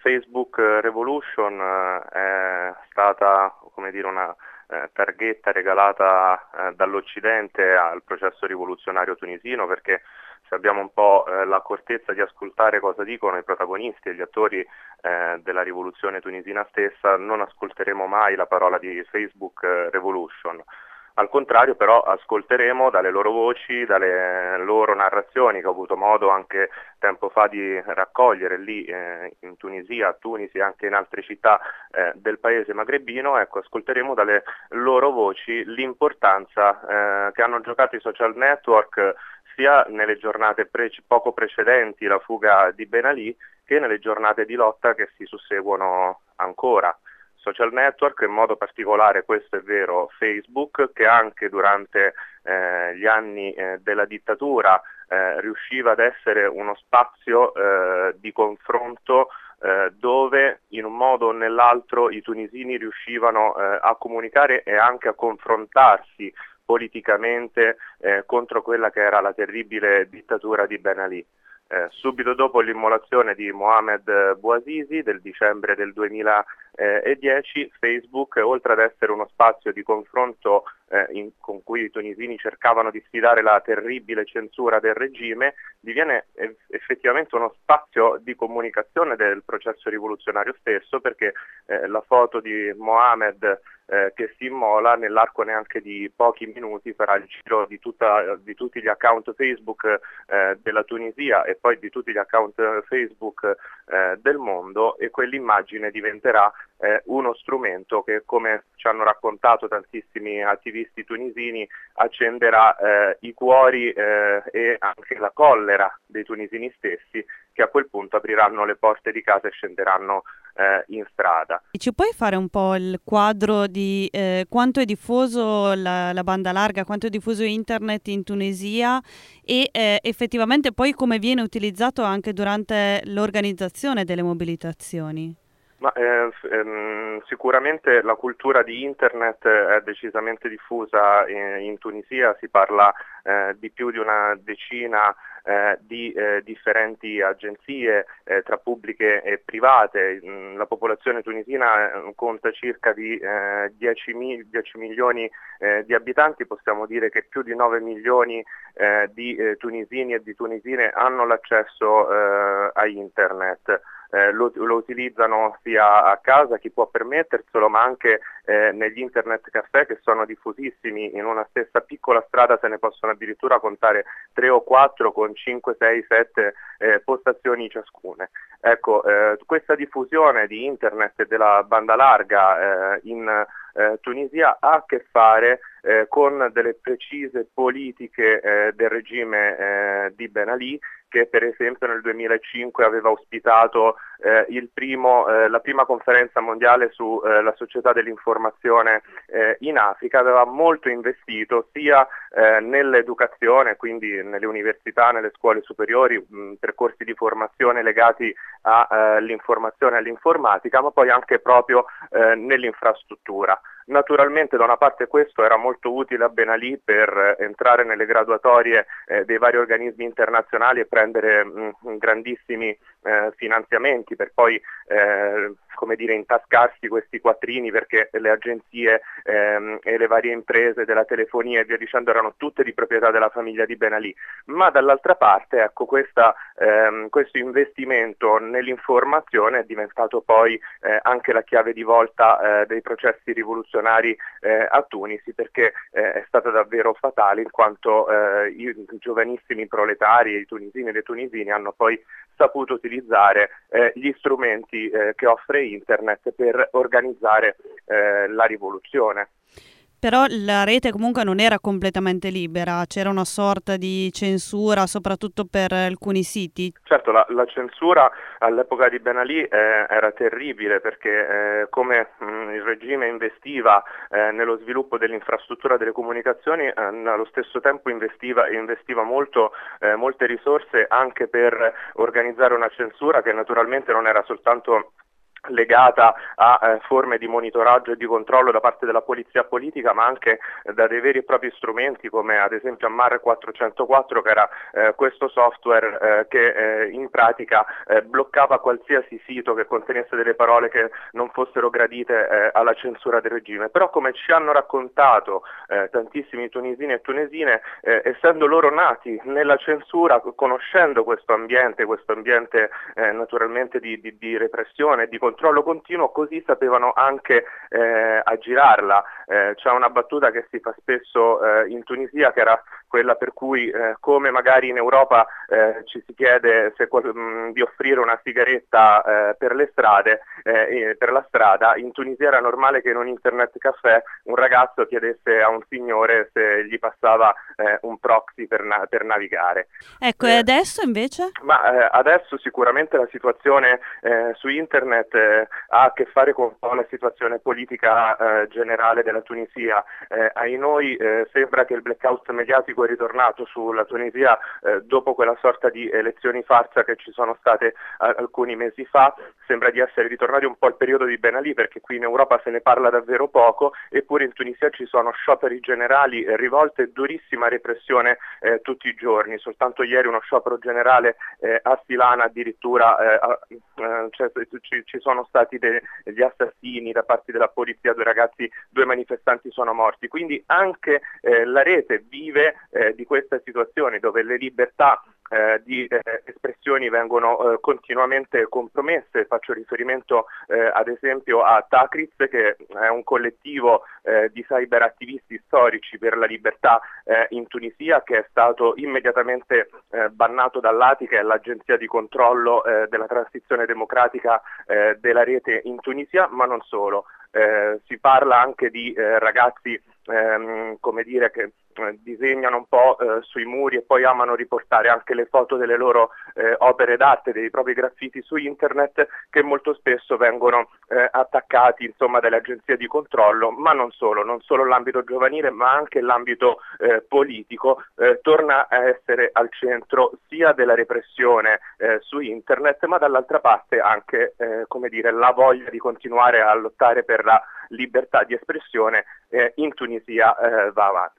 Facebook Revolution è stata, come dire, una targhetta regalata dall'Occidente al processo rivoluzionario tunisino, perché se abbiamo un po' l'accortezza di ascoltare cosa dicono i protagonisti e gli attori della rivoluzione tunisina stessa, non ascolteremo mai la parola di Facebook Revolution. Al contrario, però, ascolteremo dalle loro voci, dalle loro narrazioni, che ho avuto modo anche tempo fa di raccogliere lì in Tunisia, a Tunisi e anche in altre città del paese magrebino. Ecco, ascolteremo dalle loro voci l'importanza che hanno giocato i social network sia nelle giornate poco precedenti la fuga di Ben Ali, che nelle giornate di lotta che si susseguono ancora. Social network, in modo particolare, questo è vero, Facebook, che anche durante gli anni della dittatura riusciva ad essere uno spazio di confronto dove in un modo o nell'altro i tunisini riuscivano a comunicare e anche a confrontarsi politicamente contro quella che era la terribile dittatura di Ben Ali. Subito dopo l'immolazione di Mohamed Bouazizi del dicembre del 2010, Facebook, oltre ad essere uno spazio di confronto con cui i tunisini cercavano di sfidare la terribile censura del regime, diviene effettivamente uno spazio di comunicazione del processo rivoluzionario stesso, perché la foto di Mohamed che si immola nell'arco neanche di pochi minuti farà il giro di tutti gli account Facebook della Tunisia e poi di tutti gli account Facebook del mondo, e quell'immagine diventerà uno strumento che, come ci hanno raccontato tantissimi attivisti tunisini, accenderà i cuori e anche la collera dei tunisini stessi, che a quel punto apriranno le porte di casa e scenderanno in strada. Ci puoi fare un po' il quadro di quanto è diffuso la banda larga, quanto è diffuso internet in Tunisia e effettivamente poi come viene utilizzato anche durante l'organizzazione delle mobilitazioni? Ma sicuramente la cultura di internet è decisamente diffusa in Tunisia. Si parla di più di una decina di differenti agenzie tra pubbliche e private. La popolazione tunisina conta circa di 10 milioni di abitanti. Possiamo dire che più di 9 milioni di tunisini e di tunisine hanno l'accesso a internet. Lo utilizzano sia a casa, chi può permetterselo, ma anche negli internet caffè, che sono diffusissimi. In una stessa piccola strada se ne possono addirittura contare 3 o 4 con 5, 6, 7 postazioni ciascune. Ecco, questa diffusione di internet e della banda larga in Tunisia ha a che fare con delle precise politiche del regime di Ben Ali, che per esempio nel 2005 aveva ospitato la prima conferenza mondiale sulla società dell'informazione in Africa. Aveva molto investito sia nell'educazione, quindi nelle università, nelle scuole superiori, percorsi di formazione legati all'informazione e all'informatica, ma poi anche proprio nell'infrastruttura. Naturalmente da una parte questo era molto utile a Ben Ali per entrare nelle graduatorie dei vari organismi internazionali e prendere grandissimi finanziamenti, per poi come dire, intascarsi questi quattrini, perché le agenzie e le varie imprese della telefonia e via dicendo erano tutte di proprietà della famiglia di Ben Ali. Ma dall'altra parte, ecco, questo investimento nell'informazione è diventato poi anche la chiave di volta dei processi rivoluzionari a Tunisi, perché è stata davvero fatale, in quanto i giovanissimi proletari, i tunisini e le tunisine, hanno poi saputo utilizzare gli strumenti che offre internet per organizzare la rivoluzione. Però la rete comunque non era completamente libera, c'era una sorta di censura soprattutto per alcuni siti. Certo, la censura all'epoca di Ben Ali era terribile, perché come il regime investiva nello sviluppo dell'infrastruttura delle comunicazioni, allo stesso tempo investiva molte risorse anche per organizzare una censura che naturalmente non era soltanto legata a forme di monitoraggio e di controllo da parte della polizia politica, ma anche da dei veri e propri strumenti come ad esempio Ammar 404, che era questo software che in pratica bloccava qualsiasi sito che contenesse delle parole che non fossero gradite alla censura del regime. Però, come ci hanno raccontato tantissimi tunisini e tunesine, essendo loro nati nella censura, conoscendo questo ambiente naturalmente di repressione, di controllo continuo, così sapevano anche aggirarla. C'è una battuta che si fa spesso in Tunisia, che era quella per cui come magari in Europa ci si chiede di offrire una sigaretta per le strade, per la strada, in Tunisia era normale che in un internet caffè un ragazzo chiedesse a un signore se gli passava un proxy per navigare. Ecco, e adesso invece? Ma adesso sicuramente la situazione su internet ha a che fare con la situazione politica generale della Tunisia. Ai noi sembra che il blackout mediatico è ritornato sulla Tunisia dopo quella sorta di elezioni farsa che ci sono state alcuni mesi fa. Sembra di essere ritornati un po' al periodo di Ben Ali, perché qui in Europa se ne parla davvero poco, eppure in Tunisia ci sono scioperi generali, rivolte e durissima repressione tutti i giorni. Soltanto ieri uno sciopero generale a Silana, addirittura ci sono stati degli assassini da parte della polizia, due manifestanti sono morti. Quindi anche la rete vive di questa situazione dove le libertà di espressioni vengono continuamente compromesse. Faccio riferimento ad esempio a Takriz, che è un collettivo di cyberattivisti storici per la libertà in Tunisia, che è stato immediatamente bannato dall'ATI, che è l'agenzia di controllo della transizione democratica della rete in Tunisia, ma non solo. Si parla anche di ragazzi come dire, che disegnano un po' sui muri e poi amano riportare anche le foto delle loro opere d'arte, dei propri graffiti su internet, che molto spesso vengono attaccati insomma dalle agenzie di controllo, ma non solo l'ambito giovanile ma anche l'ambito politico torna a essere al centro sia della repressione su internet, ma dall'altra parte anche come dire, la voglia di continuare a lottare per la libertà di espressione in Tunisia va avanti.